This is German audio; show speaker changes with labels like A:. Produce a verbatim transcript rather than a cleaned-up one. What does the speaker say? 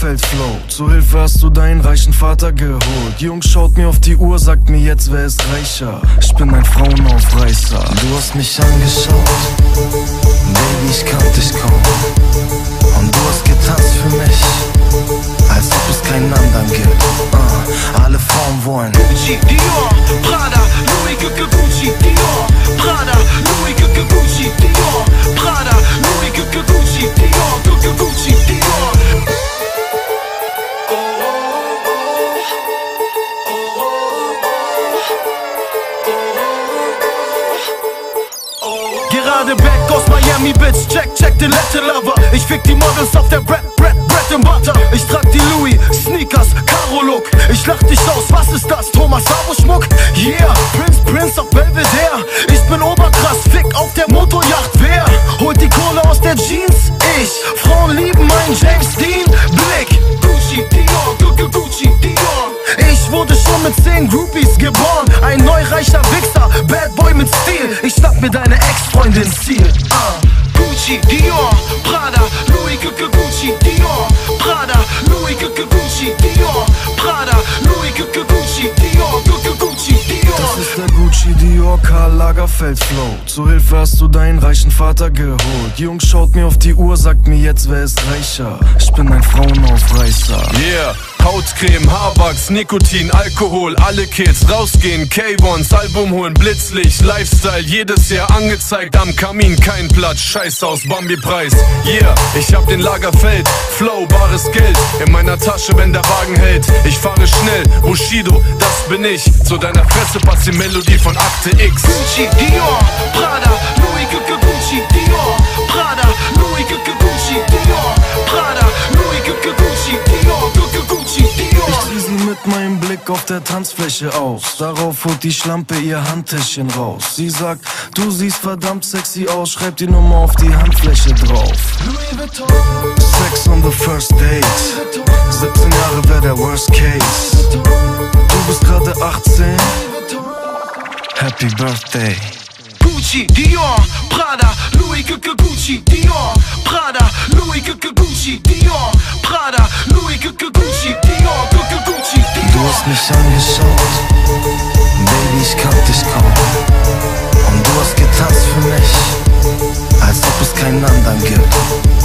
A: Lagerfeld-Flow. Zu Hilfe hast du deinen reichen Vater geholt. Jungs schaut mir auf die Uhr, sagt mir jetzt, wer ist reicher. Ich bin ein Frauenaufreißer. Du hast mich angeschaut, Baby, ich kannte dich kaum. Und du hast getanzt für mich, als ob es keinen anderen gibt. uh, Alle Frauen wollen
B: Gucci, Dior, Prada, Louis, Gucci, Dior, Prada, Louis, Gucci, Dior, Prada, Louis, Gucci, Dior, Gucci, Dior. Gerade back aus Miami, Bitch, check, check den Latin Lover. Ich fick die Models auf der Bread, Bread, Bread and Butter. Ich trag die Louis, Sneakers, Karo Look. Ich lach dich aus, was ist das? Thomas Sabo Schmuck? Yeah, Prince, Prince auf Belvedere. Ich bin oberkrass, fick auf der Motorjacht. Wer holt die Kohle aus der Jeans? Ich, Frauen lieben meinen James Dean Blick. Gucci, Dior, Gucci, Dior. Ich wurde schon mit zehn Groupies geboren. Ein neureicher Wichser, Bad Boy mit Stil. Ich schnapp mir deine Ex-Freundin Ziel. uh. Gucci, Dior, Prada, Louis, Gucci, Dior, Prada, Louis, Gucci, Dior, Prada, Louis, Gucci, Dior, Gucci, Dior.
A: Das ist der Gucci, Dior, Karl Lagerfeld Flow. Zu Hilfe hast du deinen reichen Vater geholt. Jungs schaut mir auf die Uhr, sagt mir jetzt, wer ist reicher. Ich bin ein Frauenaufreißer.
C: Yeah, Hautcreme, Haarwachs, Nikotin, Alkohol, alle Kids rausgehen, K eins, Album holen, Blitzlicht, Lifestyle, jedes Jahr angezeigt, am Kamin kein Platz, Scheiß aus Bambi-Preis. Yeah, ich hab den Lagerfeld, Flow, bares Geld, in meiner Tasche, wenn der Wagen hält. Ich fahre schnell, Bushido, das bin ich, zu deiner Fresse passt die Melodie von Akte X.
B: Gucci, Dior, Prada, Louis, Gucci, Dior, Prada, Louis, Gucci, Dior, Prada, Louis, Gucci, Dior, Gucci, Dior.
A: Ich zieh sie mit meinem Blick auf der Tanzfläche aus. Darauf holt die Schlampe ihr Handtäschchen raus. Sie sagt, du siehst verdammt sexy aus, schreib die Nummer auf die Handfläche drauf. Sex on the first date, siebzehn Jahre wär der worst case. Du bist gerade achtzehn, happy birthday.
B: Gucci, Dior, Prada, Louis, Gucci, Dior, Prada, Louis, Gucci, Dior, Prada, Louis, Gucci, Dior, Gucci, Dior.
A: Du hast mich angeschaut, Baby, ich kannte dich kaum. Und du hast getanzt für mich, als ob es keinen anderen gibt.